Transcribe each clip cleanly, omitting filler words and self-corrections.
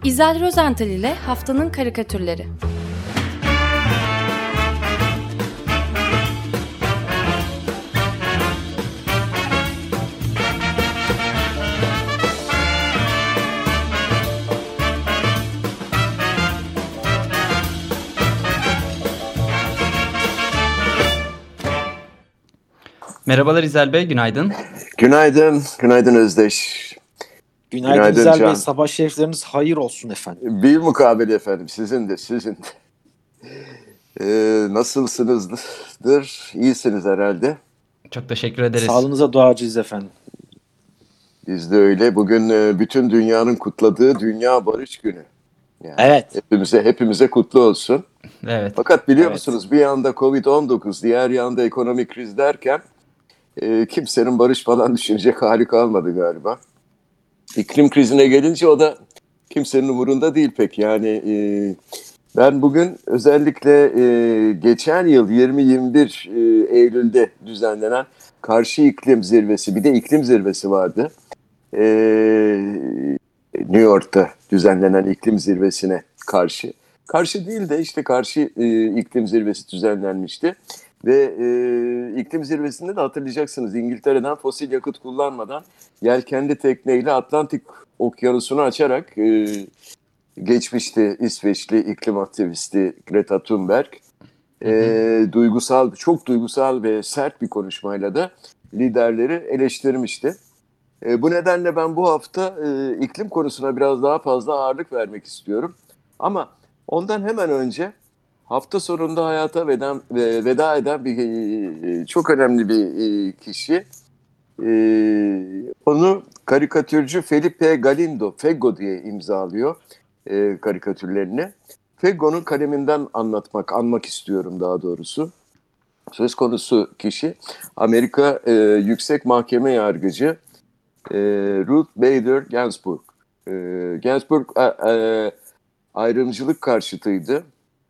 İzel Rozental ile Haftanın Karikatürleri. Merhabalar İzel Bey, günaydın. Günaydın Özdeş. Günaydın İzel Bey, sabah şerifleriniz hayır olsun efendim. Bir mukabele efendim, sizin de. Nasılsınızdır? İyisiniz herhalde. Çok teşekkür ederiz. Sağlığınıza duacıyız efendim. Biz de öyle. Bugün bütün dünyanın kutladığı Dünya Barış Günü. Yani evet. Hepimize kutlu olsun. Evet. Fakat biliyor musunuz, bir yanda Covid-19, diğer yanda ekonomik kriz derken kimsenin barış falan düşünecek hali kalmadı galiba. İklim krizine gelince o da kimsenin umurunda değil pek. Yani ben bugün özellikle geçen yıl 20-21 Eylül'de düzenlenen Karşı İklim Zirvesi, bir de iklim zirvesi vardı. New York'ta düzenlenen iklim zirvesine karşı. Karşı değil de işte karşı iklim zirvesi düzenlenmişti. Ve iklim zirvesinde de hatırlayacaksınız, İngiltere'den fosil yakıt kullanmadan yelkenli tekneyle Atlantik Okyanusu'nu açarak geçmişti İsveçli iklim aktivisti Greta Thunberg. Çok duygusal ve sert bir konuşmayla da liderleri eleştirmişti. Bu nedenle ben bu hafta iklim konusuna biraz daha fazla ağırlık vermek istiyorum. Ama ondan hemen önce hafta sonunda hayata veda eden bir çok önemli bir kişi. Onu karikatürcü Felipe Galindo, Feggo diye imzalıyor karikatürlerini. Feggo'nun kaleminden anmak istiyorum daha doğrusu. Söz konusu kişi Amerika Yüksek Mahkeme Yargıcı Ruth Bader Ginsburg. Ginsburg ayrımcılık karşıtıydı.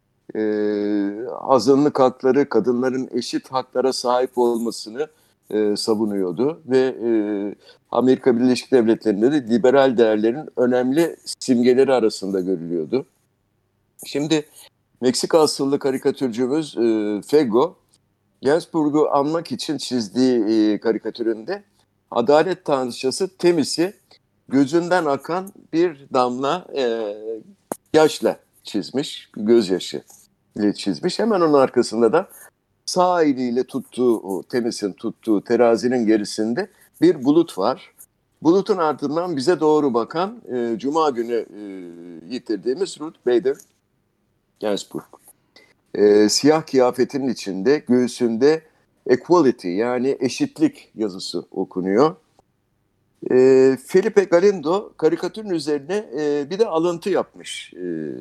Azınlık hakları, kadınların eşit haklara sahip olmasını savunuyordu ve Amerika Birleşik Devletleri'nde de liberal değerlerin önemli simgeleri arasında görülüyordu. Şimdi Meksika asıllı karikatürcümüz Feggo, Ginsburg'u anmak için çizdiği karikatüründe adalet tanrıçası Temis'i gözünden akan bir damla yaşla çizmiş, gözyaşı ile çizmiş. Hemen onun arkasında da sağ eliyle Temis'in tuttuğu terazinin gerisinde bir bulut var. Bulutun ardından bize doğru bakan Cuma günü yitirdiğimiz Ruth Bader Ginsburg. Siyah kıyafetinin içinde, göğsünde equality yani eşitlik yazısı okunuyor. Felipe Galindo karikatürün üzerine bir de alıntı yapmış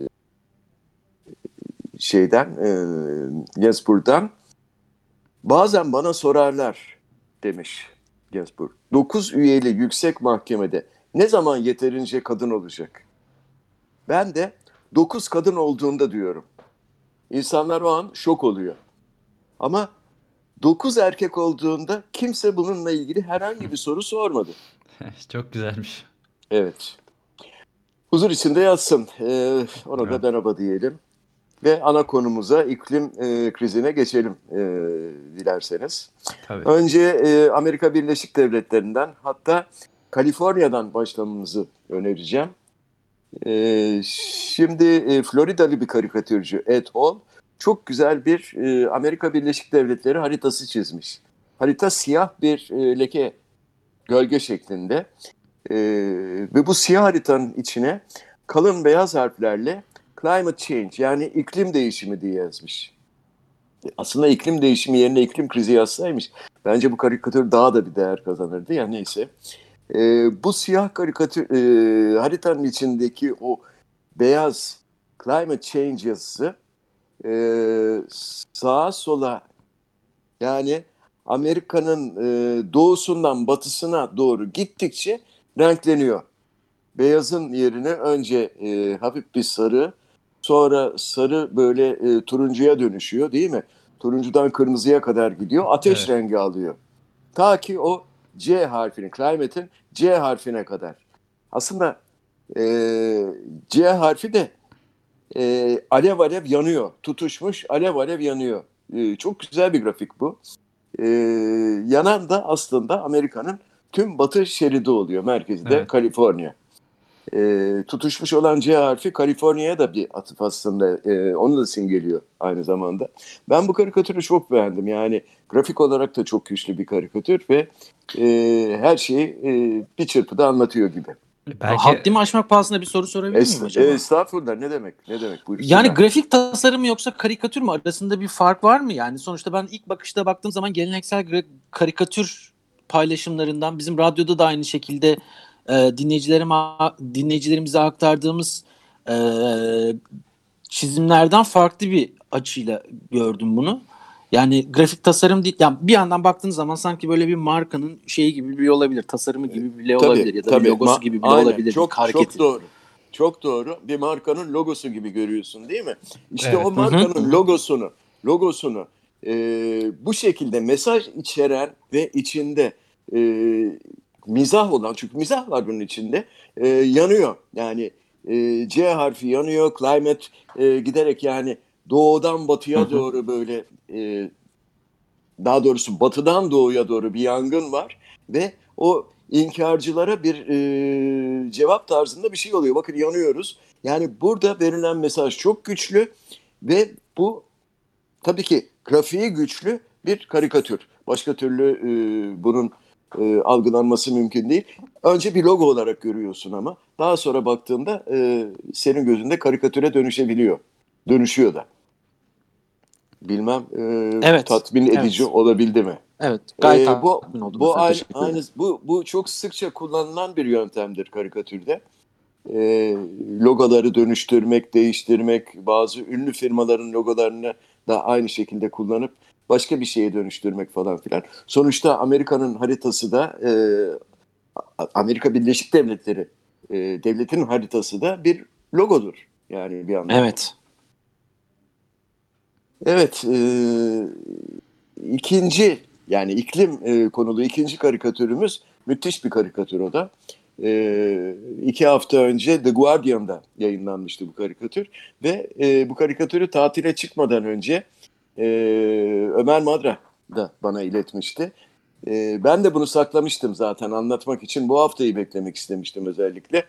Ginsburg'dan. Bazen bana sorarlar demiş Ginsburg. 9 üyeli yüksek mahkemede ne zaman yeterince kadın olacak? Ben de 9 kadın olduğunda diyorum. İnsanlar o an şok oluyor. Ama 9 erkek olduğunda kimse bununla ilgili herhangi bir soru sormadı. Çok güzelmiş. Evet. Huzur içinde yatsın. Ona da merhaba diyelim. Ve ana konumuza iklim krizine geçelim dilerseniz. Tabii. Önce Amerika Birleşik Devletleri'nden, hatta Kaliforniya'dan başlamamızı önereceğim. Şimdi Floridalı bir karikatürcü Ed Hall çok güzel bir Amerika Birleşik Devletleri haritası çizmiş. Harita siyah bir leke, gölge şeklinde ve bu siyah haritanın içine kalın beyaz harflerle climate change yani iklim değişimi diye yazmış. Aslında iklim değişimi yerine iklim krizi yazsaymış bence bu karikatür daha da bir değer kazanırdı ya, neyse. Bu siyah karikatür haritanın içindeki o beyaz climate change yazısı sağa sola yani Amerika'nın doğusundan batısına doğru gittikçe renkleniyor. Beyazın yerine önce hafif bir sarı, sonra sarı böyle turuncuya dönüşüyor değil mi? Turuncudan kırmızıya kadar gidiyor, ateş rengi alıyor. Ta ki o C harfinin, climate'in C harfine kadar. Aslında C harfi de alev alev yanıyor. Tutuşmuş alev alev yanıyor. Çok güzel bir grafik bu. Yanan da aslında Amerika'nın tüm batı şeridi oluyor. Merkezi de Kaliforniya. Tutuşmuş olan C harfi Kaliforniya'ya da bir atıf aslında. Onu da simgeliyor aynı zamanda. Ben bu karikatürü çok beğendim. Yani grafik olarak da çok güçlü bir karikatür ve her şeyi bir çırpıda anlatıyor gibi. Belki... Haddimi aşmak pahasına bir soru sorabilir miyim acaba? Estağfurullah, ne demek? Buyurun. Yani grafik tasarım mı yoksa karikatür mü, arasında bir fark var mı? Yani sonuçta ben ilk bakışta baktığım zaman geleneksel karikatür paylaşımlarından, bizim radyoda da aynı şekilde dinleyicilerimize aktardığımız çizimlerden farklı bir açıyla gördüm bunu. Yani grafik tasarım değil. Yani bir yandan baktığınız zaman sanki böyle bir markanın şeyi gibi bile olabilir. Tasarımı gibi bile olabilir. Ya da bir logosu gibi bile olabilir. Çok doğru. Çok doğru. Bir markanın logosu gibi görüyorsun, değil mi? İşte o markanın logosunu bu şekilde mesaj içeren ve içinde mizah olan, çünkü mizah var bunun içinde, yanıyor. Yani C harfi yanıyor. Climate giderek yani doğudan batıya doğru böyle daha doğrusu batıdan doğuya doğru bir yangın var ve o inkarcılara bir cevap tarzında bir şey oluyor. Bakın yanıyoruz. Yani burada verilen mesaj çok güçlü ve bu tabii ki grafiği güçlü bir karikatür. Başka türlü bunun algılanması mümkün değil. Önce bir logo olarak görüyorsun ama daha sonra baktığında senin gözünde karikatüre dönüşebiliyor. Dönüşüyor da. Bilmem tatmin edici olabildi mi? Evet, gayet tatmin oldum. Bu çok sıkça kullanılan bir yöntemdir karikatürde. Logoları dönüştürmek, değiştirmek, bazı ünlü firmaların logolarını da aynı şekilde kullanıp başka bir şeye dönüştürmek falan filan. Sonuçta Amerika'nın haritası da Amerika Birleşik Devletleri devletinin haritası da bir logodur. Yani bir anlamda. Evet. Evet, ikinci yani iklim konulu ikinci karikatürümüz müthiş bir karikatür o da. 2 hafta önce The Guardian'da yayınlanmıştı bu karikatür ve bu karikatürü tatile çıkmadan önce Ömer Madra da bana iletmişti. Ben de bunu saklamıştım zaten anlatmak için, bu haftayı beklemek istemiştim özellikle.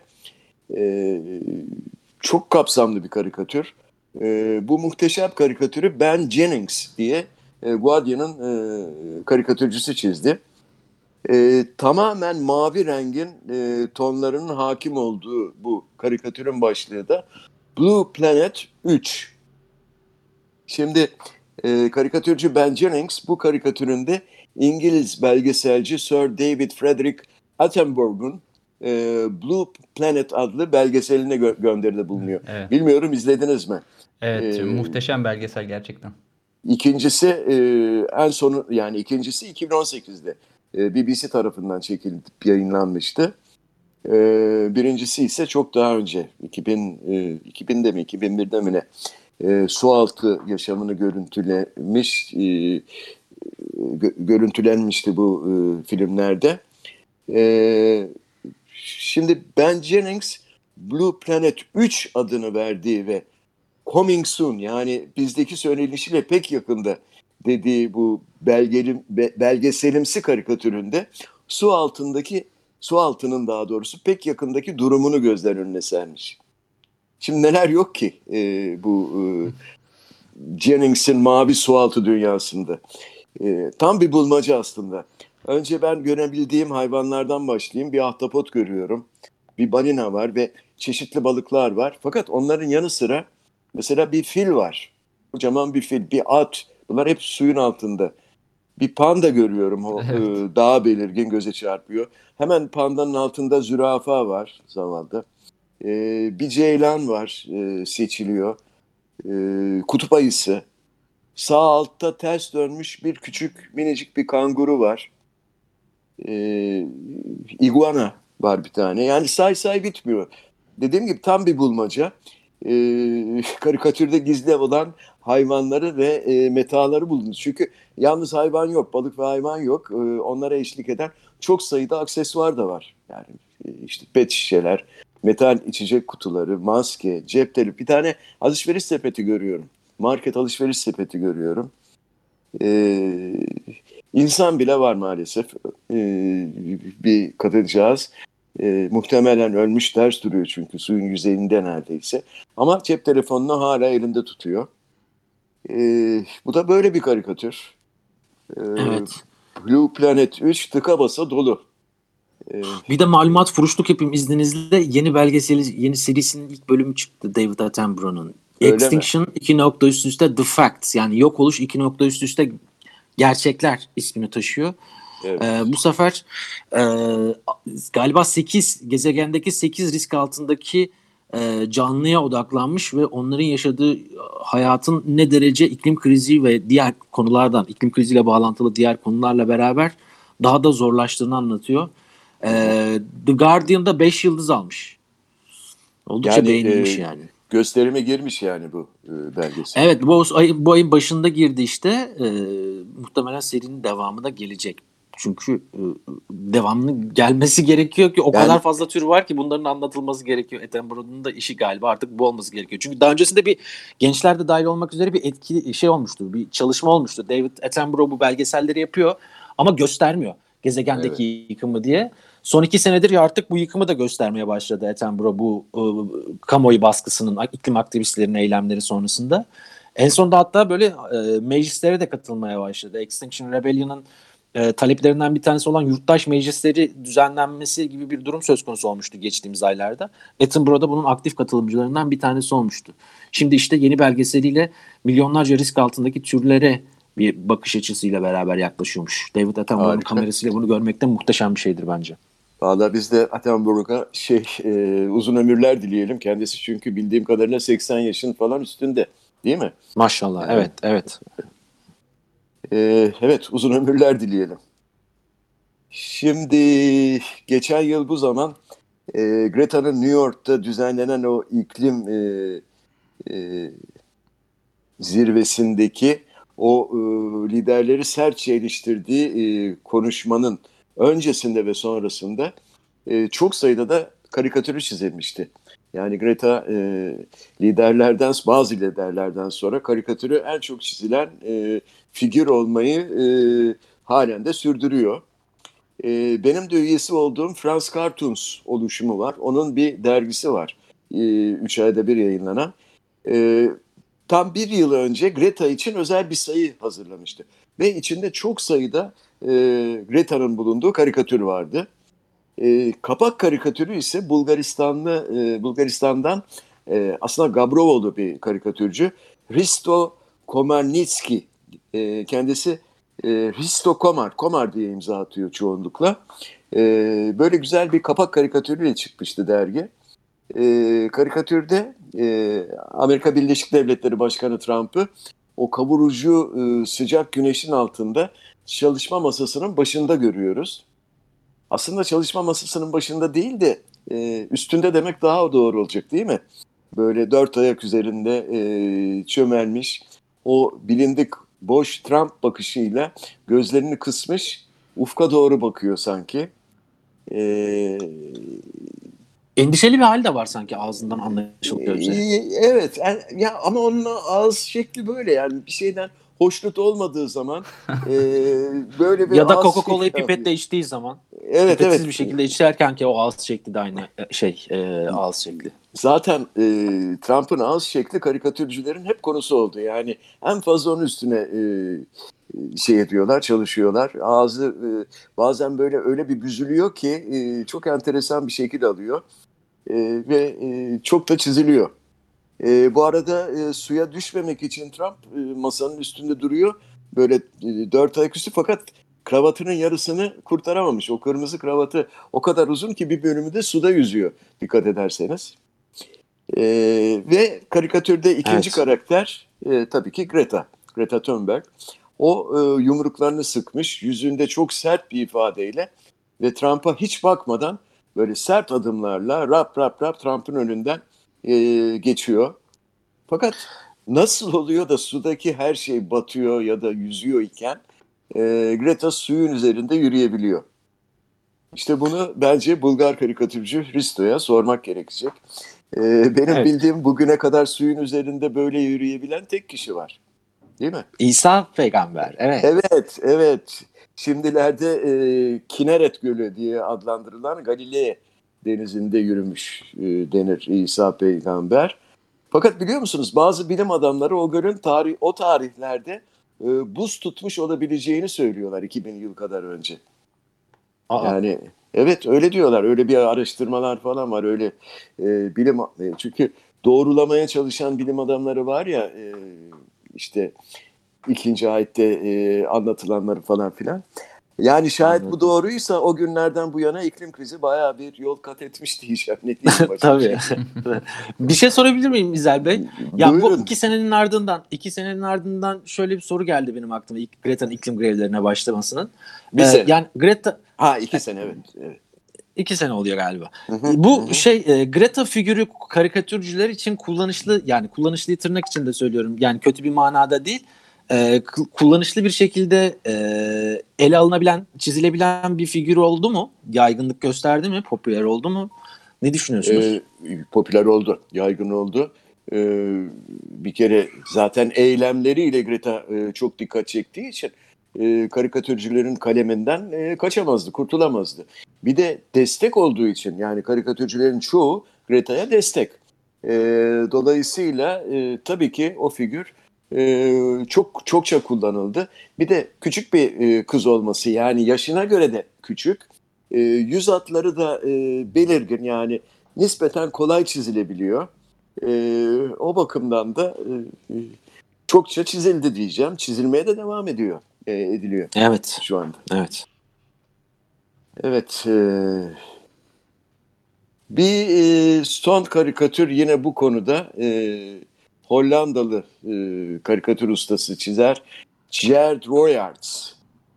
Çok kapsamlı bir karikatür. Bu muhteşem karikatürü Ben Jennings diye Guardian'ın karikatürcüsü çizdi. Tamamen mavi rengin tonlarının hakim olduğu bu karikatürün başlığı da Blue Planet 3. Şimdi karikatürcü Ben Jennings bu karikatüründe İngiliz belgeselci Sir David Frederick Attenborough'un Blue Planet adlı belgeseline gönderide bulunuyor. Evet. Bilmiyorum, izlediniz mi? Evet, muhteşem belgesel gerçekten. İkincisi en sonu, yani ikincisi 2018'de BBC tarafından çekilip yayınlanmıştı. Birincisi ise çok daha önce 2000'de mi 2001'de mi ne sualtı yaşamını görüntülenmişti bu filmlerde. Şimdi Ben Jennings Blue Planet 3 adını verdiği ve Coming Soon, yani bizdeki söylenişiyle pek yakında dediği bu belgeselimsi karikatüründe su altının daha doğrusu pek yakındaki durumunu gözler önüne sermiş. Şimdi neler yok ki bu Jennings'in mavi sualtı dünyasında. Tam bir bulmaca aslında. Önce ben görebildiğim hayvanlardan başlayayım. Bir ahtapot görüyorum. Bir balina var ve çeşitli balıklar var. Fakat onların yanı sıra mesela bir fil var. Kocaman bir fil, bir at. Bunlar hep suyun altında. Bir panda görüyorum. O daha belirgin, göze çarpıyor. Hemen pandanın altında zürafa var zavallı. Bir ceylan var, seçiliyor. Kutup ayısı. Sağ altta ters dönmüş bir küçük minicik bir kanguru var. İguana var bir tane. Yani say bitmiyor. Dediğim gibi tam bir bulmaca. Karikatürde gizli olan hayvanları ve metaları buldunuz. Çünkü yalnız hayvan yok, balık ve hayvan yok. Onlara eşlik eden çok sayıda aksesuar da var. Yani işte pet şişeler, metal içecek kutuları, maske, cep telefonu, bir tane alışveriş sepeti görüyorum. Market alışveriş sepeti görüyorum. İnsan bile var maalesef. Bir kadıncağız. Muhtemelen ölmüş, ters duruyor çünkü suyun yüzeyinde neredeyse. Ama cep telefonunu hala elinde tutuyor. Bu da böyle bir karikatür. Evet. Blue Planet 3 tıka basa dolu. Bir de malumat furuşluk yapayım izninizle. Yeni serisinin ilk bölümü çıktı David Attenborough'un. Extinction 2 nokta üst üste The Facts, yani yok oluş 2 nokta üst üste gerçekler ismini taşıyor. Evet. Bu sefer galiba 8 gezegendeki 8 risk altındaki canlıya odaklanmış ve onların yaşadığı hayatın ne derece iklim krizi ve diğer konulardan, iklim kriziyle bağlantılı diğer konularla beraber daha da zorlaştığını anlatıyor. The Guardian'da 5 yıldız almış. Oldukça beğenilmiş yani. Gösterime girmiş yani bu belgesel. Evet, bu ayın başında girdi işte. Muhtemelen serinin devamı da gelecek. Çünkü devamının gelmesi gerekiyor ki o kadar fazla tür var ki bunların anlatılması gerekiyor. Attenborough'un da işi galiba artık bu olması gerekiyor. Çünkü daha öncesinde bir gençler de dahil olmak üzere bir etkili şey olmuştu. Bir çalışma olmuştu. David Attenborough bu belgeselleri yapıyor ama göstermiyor gezegendeki yıkımı diye. Son 2 senedir artık bu yıkımı da göstermeye başladı Attenborough bu kamuoyu baskısının, iklim aktivistlerinin eylemleri sonrasında. En sonunda hatta böyle meclislere de katılmaya başladı. Extinction Rebellion'ın taleplerinden bir tanesi olan yurttaş meclisleri düzenlenmesi gibi bir durum söz konusu olmuştu geçtiğimiz aylarda. Attenborough da bunun aktif katılımcılarından bir tanesi olmuştu. Şimdi işte yeni belgeseliyle milyonlarca risk altındaki türlere bir bakış açısıyla beraber yaklaşıyormuş. David Attenborough'un kamerasıyla bunu görmek de muhteşem bir şeydir bence. Valla biz de Attenborough'a uzun ömürler dileyelim. Kendisi çünkü bildiğim kadarıyla 80 yaşın falan üstünde. Değil mi? Maşallah. Evet. Evet, uzun ömürler dileyelim. Şimdi geçen yıl bu zaman Greta'nın New York'ta düzenlenen o iklim zirvesindeki o liderleri sertçe eleştirdiği konuşmanın öncesinde ve sonrasında çok sayıda da karikatürü çizilmişti. Yani Greta bazı liderlerden sonra karikatürü en çok çizilen figür olmayı halen de sürdürüyor. Benim de üyesi olduğum France Cartoons oluşumu var. Onun bir dergisi var. 3 ayda bir yayınlanan. Tam 1 yıl önce Greta için özel bir sayı hazırlamıştı. Ve içinde çok sayıda Greta'nın bulunduğu karikatür vardı. Kapak karikatürü ise Bulgaristan'dan aslında Gabrovoğlu bir karikatürcü. Hristo Komarnitski. Kendisi Hristo Komar diye imza atıyor çoğunlukla. Böyle güzel bir kapak karikatürüyle çıkmıştı dergi. Karikatürde Amerika Birleşik Devletleri Başkanı Trump'ı o kavurucu sıcak güneşin altında çalışma masasının başında görüyoruz. Aslında çalışma masasının başında değil de üstünde demek daha doğru olacak değil mi? Böyle 4 ayak üzerinde çömelmiş, o bilindik boş Trump bakışıyla gözlerini kısmış, ufka doğru bakıyor sanki. Endişeli bir hal de var sanki ağzından anlaşılıyor üzerine. Evet ya, ama onun ağız şekli böyle, yani bir şeyden hoşnut olmadığı zaman böyle bir ya da ağız Coca-Cola'yı pipetle içtiği zaman pipetsiz bir şekilde içerken ki o ağız şekli de aynı ağız şekli. Zaten Trump'ın ağız şekli karikatürcülerin hep konusu oldu. Yani en fazla onun üstüne ediyorlar, çalışıyorlar. Ağzı bazen böyle öyle bir büzülüyor ki çok enteresan bir şekil alıyor ve çok da çiziliyor. Bu arada suya düşmemek için Trump masanın üstünde duruyor. Böyle 4 ayak üstü, fakat kravatının yarısını kurtaramamış. O kırmızı kravatı o kadar uzun ki bir bölümü de suda yüzüyor, dikkat ederseniz. Ve karikatürde ikinci karakter tabii ki Greta Thunberg. O yumruklarını sıkmış, yüzünde çok sert bir ifadeyle ve Trump'a hiç bakmadan böyle sert adımlarla rap Trump'ın önünden geçiyor. Fakat nasıl oluyor da sudaki her şey batıyor ya da yüzüyor iken Greta suyun üzerinde yürüyebiliyor? İşte bunu bence Bulgar karikatürcü Hristo'ya sormak gerekecek. Benim bildiğim bugüne kadar suyun üzerinde böyle yürüyebilen tek kişi var. Değil mi? İsa peygamber. Evet. Evet. Şimdilerde Kineret Gölü diye adlandırılan Galilea denizinde yürümüş denir İsa peygamber. Fakat biliyor musunuz bazı bilim adamları o gölün o tarihlerde buz tutmuş olabileceğini söylüyorlar 2000 yıl kadar önce. Yani evet öyle diyorlar. Öyle bir araştırmalar falan var. Öyle bilim çünkü doğrulamaya çalışan bilim adamları var ya işte ikinci ayette anlatılanları falan filan. Yani şayet bu doğruysa o günlerden bu yana iklim krizi bayağı bir yol kat etmiş diyeceğim. Ne diyeyim Tabii. Bir şey sorabilir miyim İzel Bey? Ya Buyurun. bu 2 senenin ardından şöyle bir soru geldi benim aklıma. Greta'nın iklim grevlerine başlamasının. Bir sene. Yani Greta... 2 sene evet. 2 sene oluyor galiba. Bu Greta figürü karikatürcüler için kullanışlı, yani kullanışlı tırnak içinde söylüyorum. Yani kötü bir manada değil. Kullanışlı bir şekilde ele alınabilen, çizilebilen bir figür oldu mu? Yaygınlık gösterdi mi? Popüler oldu mu? Ne düşünüyorsunuz? Popüler oldu, yaygın oldu. Bir kere zaten eylemleriyle Greta çok dikkat çektiği için karikatürcülerin kaleminden kaçamazdı, kurtulamazdı. Bir de destek olduğu için yani karikatürcülerin çoğu Greta'ya destek. Dolayısıyla tabii ki o figür çokça kullanıldı. Bir de küçük bir kız olması yani yaşına göre de küçük. Yüz hatları da belirgin yani nispeten kolay çizilebiliyor. O bakımdan da çokça çizildi diyeceğim. Çizilmeye de devam ediliyor. Evet. Şu anda. Evet. Evet. Bir son karikatür yine bu konuda Hollandalı karikatür ustası çizer Geert Royaerts.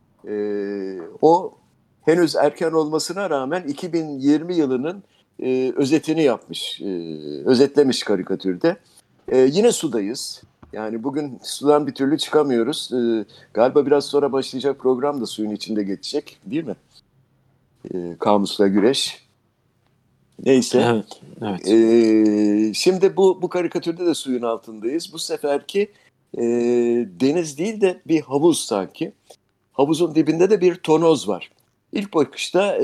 O henüz erken olmasına rağmen 2020 yılının özetini yapmış, özetlemiş karikatürde. Yine sudayız. Yani bugün sudan bir türlü çıkamıyoruz. Galiba biraz sonra başlayacak program da suyun içinde geçecek, değil mi? Kamusla güreş. Neyse. Evet. Şimdi bu karikatürde de suyun altındayız. Bu seferki deniz değil de bir havuz sanki. Havuzun dibinde de bir tonoz var. İlk bakışta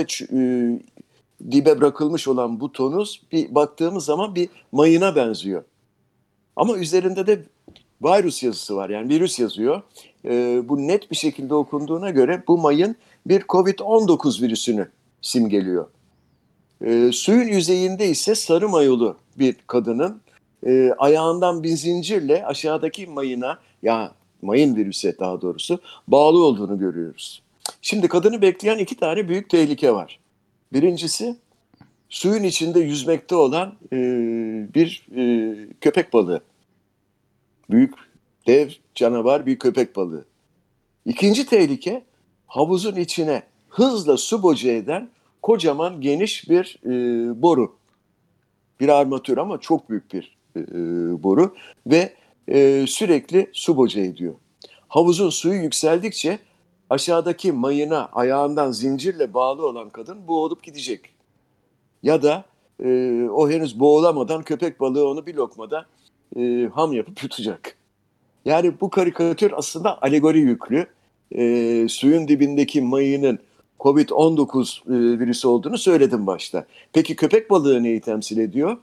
dibe bırakılmış olan bu tonoz bir baktığımız zaman bir mayına benziyor. Ama üzerinde de virüs yazısı var. Yani virüs yazıyor. Bu net bir şekilde okunduğuna göre bu mayın bir COVID-19 virüsünü simgeliyor. Suyun yüzeyinde ise sarı mayolu bir kadının ayağından bir zincirle aşağıdaki mayına, ya mayın virüse daha doğrusu bağlı olduğunu görüyoruz. Şimdi kadını bekleyen 2 tane büyük tehlike var. Birincisi suyun içinde yüzmekte olan bir köpek balığı. Büyük, dev canavar bir köpek balığı. İkinci tehlike havuzun içine hızla su boca eden kocaman geniş bir boru. Bir armatür ama çok büyük bir boru ve sürekli su boca ediyor. Havuzun suyu yükseldikçe aşağıdaki mayına ayağından zincirle bağlı olan kadın boğulup gidecek. Ya da o henüz boğulamadan köpek balığı onu bir lokmada ham yapıp yutacak. Yani bu karikatür aslında alegori yüklü. Suyun dibindeki mayının COVID-19 virüsü olduğunu söyledim başta. Peki köpek balığı neyi temsil ediyor?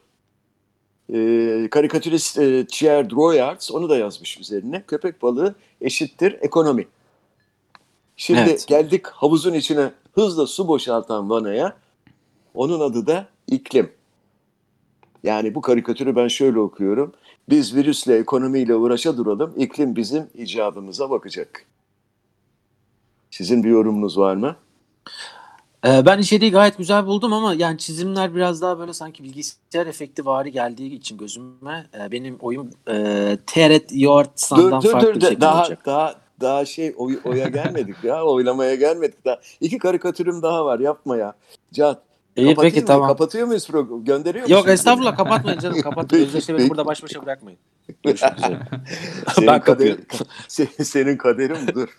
Karikatürist Geert Royaerts onu da yazmış üzerine. Köpek balığı eşittir ekonomi. Şimdi geldik havuzun içine hızla su boşaltan vanaya. Onun adı da iklim. Yani bu karikatürü ben şöyle okuyorum. Biz virüsle, ekonomiyle uğraşa duralım. İklim bizim icabımıza bakacak. Sizin bir yorumunuz var mı? Ben içeriği gayet güzel buldum ama yani çizimler biraz daha böyle sanki bilgisayar efekti vari geldiği için gözüme benim oyum Teret Yoğurtsan'dan farklı bir şekilde olacak. Daha oya gelmedik ya, oylamaya gelmedik daha. 2 karikatürüm daha var, yapma ya. Can, peki tamam. Kapatıyor muyuz programı? Gönderiyor musun? Yok estağfurullah, kapatmayın canım, kapatmayın. Özdeşle beni burada baş başa bırakmayın. Görüşmek üzere. Senin kaderin budur.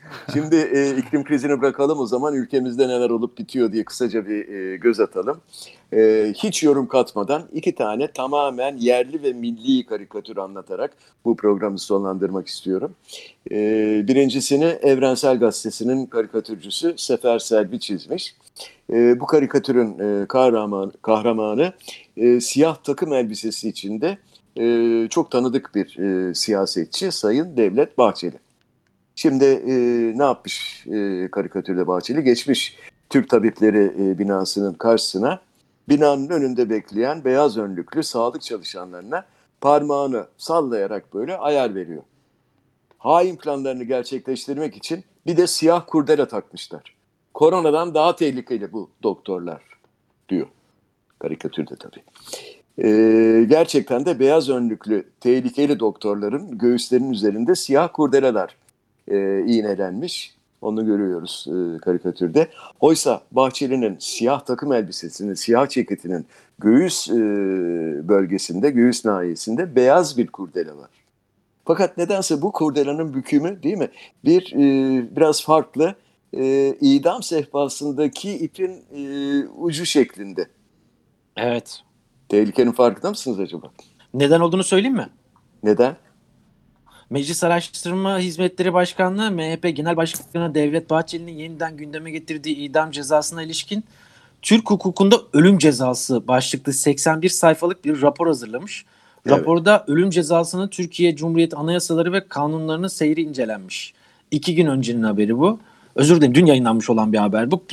Şimdi iklim krizini bırakalım, o zaman ülkemizde neler olup bitiyor diye kısaca bir göz atalım. Hiç yorum katmadan 2 tane tamamen yerli ve milli karikatür anlatarak bu programı sonlandırmak istiyorum. Birincisini Evrensel Gazetesi'nin karikatürcüsü Sefer Selvi çizmiş. Bu karikatürün kahramanı siyah takım elbisesi içinde çok tanıdık bir siyasetçi Sayın Devlet Bahçeli. Şimdi ne yapmış karikatürde Bahçeli? Geçmiş Türk Tabipleri binasının karşısına, binanın önünde bekleyen beyaz önlüklü sağlık çalışanlarına parmağını sallayarak böyle ayar veriyor. Hain planlarını gerçekleştirmek için bir de siyah kurdele takmışlar. Koronadan daha tehlikeli bu doktorlar diyor karikatürde tabii. Gerçekten de beyaz önlüklü tehlikeli doktorların göğüslerinin üzerinde siyah kurdeleler iğnelenmiş. Onu görüyoruz karikatürde. Oysa Bahçeli'nin siyah takım elbisesinin, siyah ceketinin göğüs bölgesinde, göğüs nahiyesinde beyaz bir kurdele var. Fakat nedense bu kurdelenin bükümü, değil mi? Biraz farklı, idam sehpasındaki ipin ucu şeklinde. Evet. Tehlikenin farkında mısınız acaba? Neden olduğunu söyleyeyim mi? Neden? Meclis Araştırma Hizmetleri Başkanlığı, MHP Genel Başkanı Devlet Bahçeli'nin yeniden gündeme getirdiği idam cezasına ilişkin Türk hukukunda ölüm cezası başlıklı 81 sayfalık bir rapor hazırlamış. Evet. Raporda ölüm cezasının Türkiye Cumhuriyeti anayasaları ve kanunlarının seyri incelenmiş. 2 gün öncenin haberi bu. Özür dilerim, dün yayınlanmış olan bir haber bu.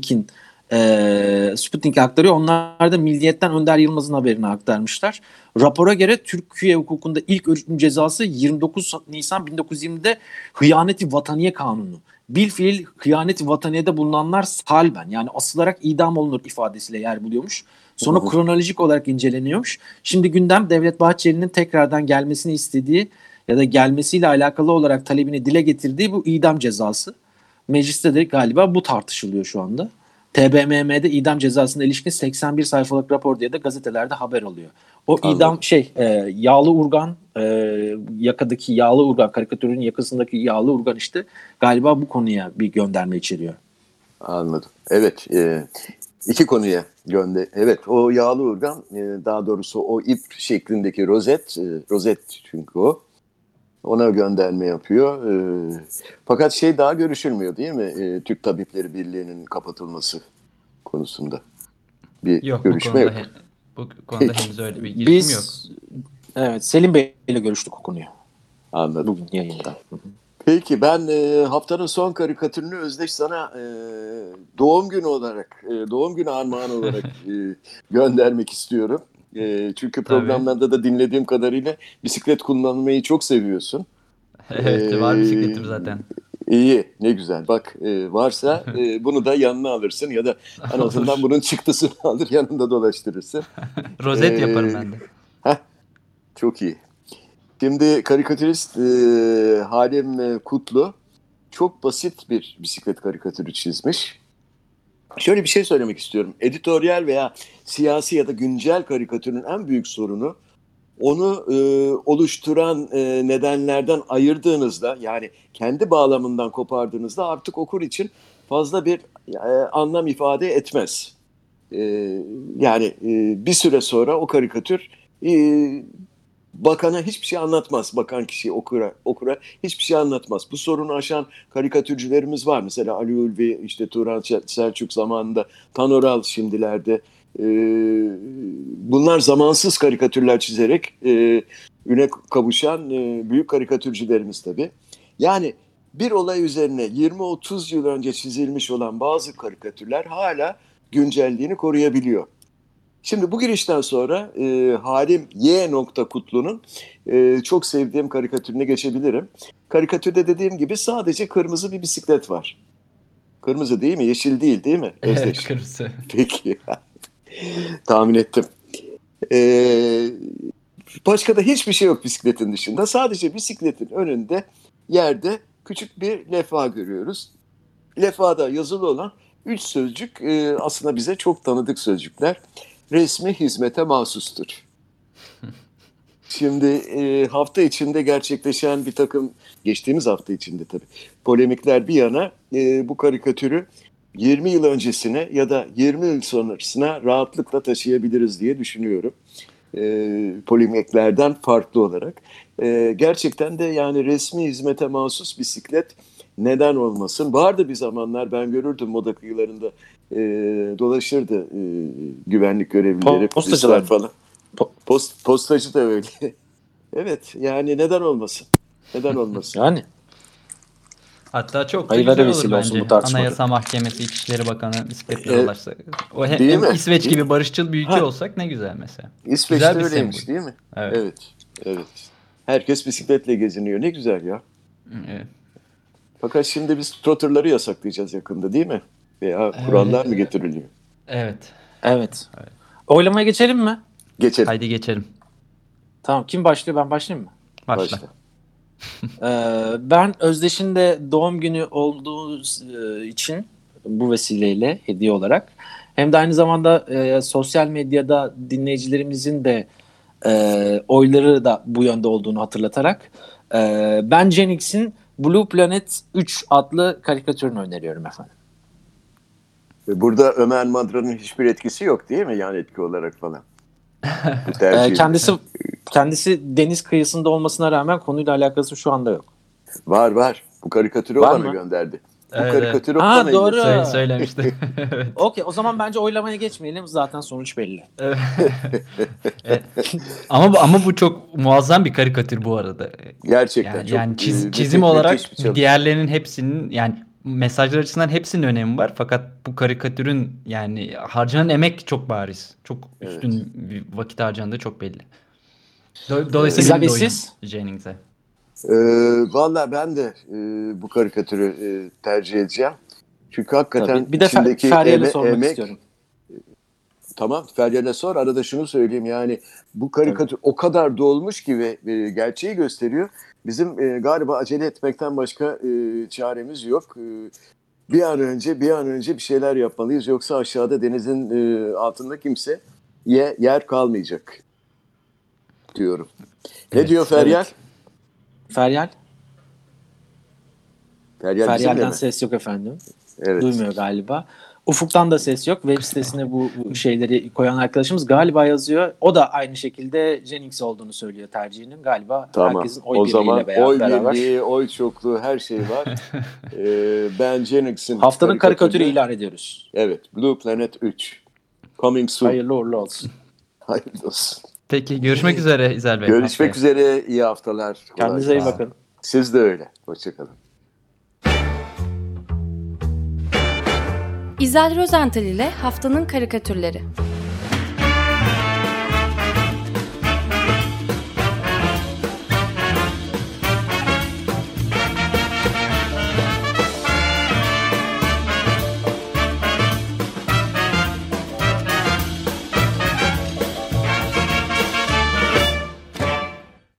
Sputnik aktarıyor. Onlar da Milliyet'ten Önder Yılmaz'ın haberini aktarmışlar. Rapora göre Türkiye hukukunda ilk ölüm cezası 29 Nisan 1920'de Hıyaneti Vataniye Kanunu. Bilfiil hıyaneti vataniyede bulunanlar salben, yani asılarak idam olunur ifadesiyle yer buluyormuş. Sonra kronolojik olarak inceleniyormuş. Şimdi gündem Devlet Bahçeli'nin tekrardan gelmesini istediği ya da gelmesiyle alakalı olarak talebini dile getirdiği bu idam cezası. Mecliste de galiba bu tartışılıyor şu anda. TBMM'de idam cezasına ilişkin 81 sayfalık rapor diye de gazetelerde haber oluyor. O idam yağlı urgan, yakadaki yağlı urgan, karikatürün yakasındaki yağlı urgan işte galiba bu konuya bir gönderme içeriyor. Anladım. Evet, 2 konuya Evet, o yağlı urgan, daha doğrusu o ip şeklindeki rozet çünkü o. Ona gönderme yapıyor. Fakat daha görüşülmüyor değil mi? Türk Tabipleri Birliği'nin kapatılması konusunda bir görüşme yok. Bu konuda henüz öyle bir girişim yok. Evet, Selim Bey ile görüştük o konuyu. Anladım. Bugün yayında. Peki ben haftanın son karikatürünü Özdeş sana doğum günü armağanı olarak göndermek istiyorum. Çünkü programlarda da dinlediğim kadarıyla bisiklet kullanmayı çok seviyorsun. Evet, var bisikletim zaten. İyi, ne güzel. Bak, varsa bunu da yanına alırsın ya da en azından bunun çıktısını alır yanında dolaştırırsın. Rozet yaparım ben de. Çok iyi. Şimdi karikatürist Halim Kutlu çok basit bir bisiklet karikatürü çizmiş. Şöyle bir şey söylemek istiyorum. Editoryal veya siyasi ya da güncel karikatürün en büyük sorunu onu oluşturan nedenlerden ayırdığınızda, yani kendi bağlamından kopardığınızda artık okur için fazla bir anlam ifade etmez. Yani bir süre sonra o karikatür bakana hiçbir şey anlatmaz. Bakan kişi okura hiçbir şey anlatmaz. Bu sorunu aşan karikatürcülerimiz var. Mesela Ali Ulvi, işte Turan Selçuk zamanında, Tanoral şimdilerde. Bunlar zamansız karikatürler çizerek üne kavuşan büyük karikatürcülerimiz tabii. Yani bir olay üzerine 20-30 yıl önce çizilmiş olan bazı karikatürler hala güncelliğini koruyabiliyor. Şimdi bu girişten sonra Halim Y. Kutlu'nun çok sevdiğim karikatürüne geçebilirim. Karikatürde dediğim gibi sadece kırmızı bir bisiklet var. Kırmızı değil mi? Yeşil değil mi? Evet, kırmızı. Peki. Tahmin ettim. Başka da hiçbir şey yok bisikletin dışında. Sadece bisikletin önünde yerde küçük bir levha görüyoruz. Levhada yazılı olan 3 sözcük aslında bize çok tanıdık sözcükler. Resmi hizmete mahsustur. Şimdi hafta içinde gerçekleşen bir takım, geçtiğimiz hafta içinde tabii, polemikler bir yana, bu karikatürü 20 yıl öncesine ya da 20 yıl sonrasına rahatlıkla taşıyabiliriz diye düşünüyorum. Polemiklerden farklı olarak. Gerçekten de yani resmi hizmete mahsus bisiklet neden olmasın? Vardı bir zamanlar, ben görürdüm moda kıyılarında dolaşırdı güvenlik görevlileri, polisler falan. Postacı da öyle. Evet, yani neden olmasın? Neden olmasın? Yani. Hatta çok da hayırlara güzel olur vesile olsun bence. bu tartışmada. Anayasa Mahkemesi, İçişleri Bakanı bisikletle dolaşsa. O Değil mi? İsveç gibi barışçıl bir ülke olsak ne güzel mesela. İsveç'te güzel bir öyleymiş sembol. değil mi? Evet. Evet. Herkes bisikletle geziniyor. Ne güzel ya. Evet. Fakat şimdi biz trotterları yasaklayacağız yakında değil mi? Veya kurallar mı getiriliyor? Evet. Oylamaya geçelim mi? Geçelim. Haydi geçelim. Tamam, kim başlıyor, ben başlayayım mı? Başla. Ben Özdeş'in de doğum günü olduğu için bu vesileyle hediye olarak, hem de aynı zamanda sosyal medyada dinleyicilerimizin de oyları da bu yönde olduğunu hatırlatarak ben Genix'in Blue Planet 3 adlı karikatürünü öneriyorum efendim. Burada Ömer Madra'nın hiçbir etkisi yok değil mi? Yani etki olarak falan. Kendisi deniz kıyısında olmasına rağmen konuyla alakası şu anda yok. Var. Bu karikatürü Var o bana mı? gönderdi. Evet, Bu karikatürü evet. bana Doğru. Söylemişti. Evet. Okey, o zaman bence oylamaya geçmeyelim. Zaten sonuç belli. Evet. Ama bu çok muazzam bir karikatür bu arada. Gerçekten Yani çok çizim olarak bir diğerlerinin hepsinin, yani mesajlar açısından hepsinin önemi var. Fakat bu karikatürün yani harcanan emek çok bariz. Çok üstün bir vakit harcandığı çok belli. Dolayısıyla benim de oyun Jennings'e. Vallahi ben de bu karikatürü tercih edeceğim. Çünkü hakikaten bir de içindeki Feryal'e sormak emek... istiyorum. Tamam, Feryal'e sor. Arada şunu söyleyeyim, yani bu karikatür o kadar dolmuş ki ve gerçeği gösteriyor. Bizim galiba acele etmekten başka çaremiz yok. Bir an önce bir şeyler yapmalıyız. Yoksa aşağıda denizin altında kimse yer kalmayacak diyorum. Ne diyor Feryal? Evet. Feryal? Feryal'den ses yok efendim. Evet. Duymuyor galiba. Ufuk'tan da ses yok. Web sitesine bu şeyleri koyan arkadaşımız galiba yazıyor. O da aynı şekilde Genix olduğunu söylüyor tercihinin. Galiba herkesin oy birliğiyle beraber. Oy birliği, oy çokluğu, her şey var. Ben Genix'in haftanın karikatürü ilan ediyoruz. Evet. Blue Planet 3. Coming soon. Hayırlı uğurlu olsun. Hayırlı olsun. Peki, görüşmek üzere İzel Bey. Görüşmek üzere. İyi haftalar. Kendinize iyi bakın. Siz de öyle. Hoşçakalın. İzel Rozental ile Haftanın Karikatürleri.